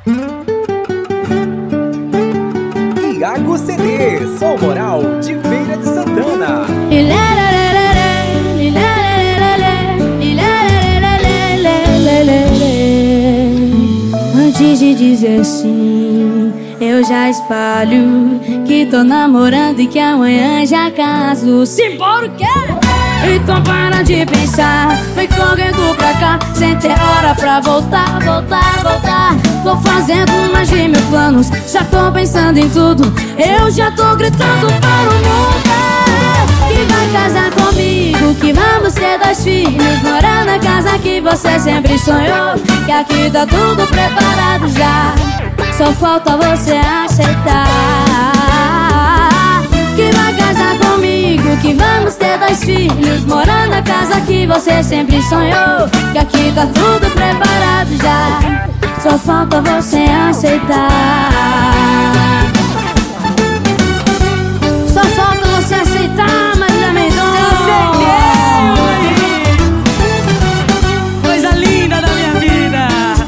Iago CD, Som Moral de Feira de Santana. Antes de dizer sim, eu já espalho que tô namorando e que amanhã já caso. Simbora o quê? Então para de pensar, vem correndo pra cá, sem ter hora pra voltar. Tô fazendo mais de 1000 planos, já tô pensando em tudo. Eu já tô gritando para o mundo que vai casar comigo, que vamos ter 2 filhos, morar na casa que você sempre sonhou, que aqui tá tudo preparado já, só falta você aceitar. Que vai casar comigo, que vamos ter 2 filhos, morar na casa que você sempre sonhou, que aqui tá tudo preparado já, só falta você aceitar. Só falta você aceitar, Marília Mendonça. Coisa linda da minha vida.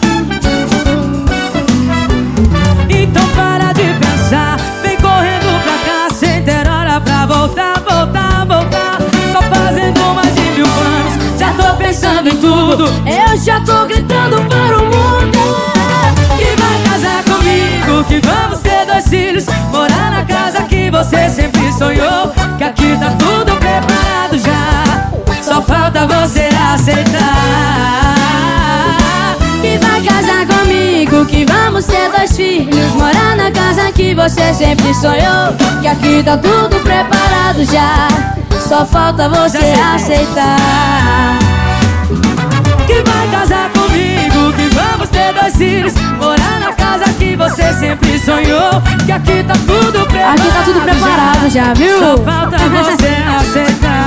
Então para de pensar, vem correndo pra cá, sem ter hora pra voltar. Tô fazendo mais de 1000 planos, já tô pensando em tudo. Eu já tô gritando para o mundo Que vai casar comigo, que vamos ter 2 filhos, morar na casa que você sempre sonhou, que aqui tá tudo preparado já, só falta você aceitar. que vai casar comigo, que vamos ter 2 filhos, morar na casa que você sempre sonhou, que aqui tá tudo preparado já, só falta você aceitar. Que vai casar comigo, que vamos ter 2 filhos, morar na casa que você sempre sonhou, que aqui tá tudo preparado. Aqui tá tudo preparado já, viu? Só falta você aceitar.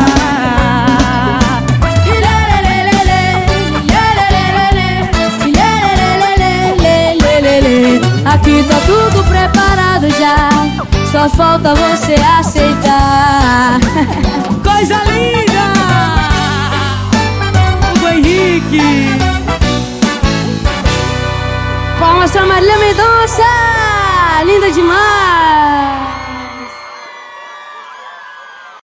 Aqui tá tudo preparado já, só falta você aceitar. Coisa linda! O Henrique. Palmas pra Marília Mendonça, linda demais.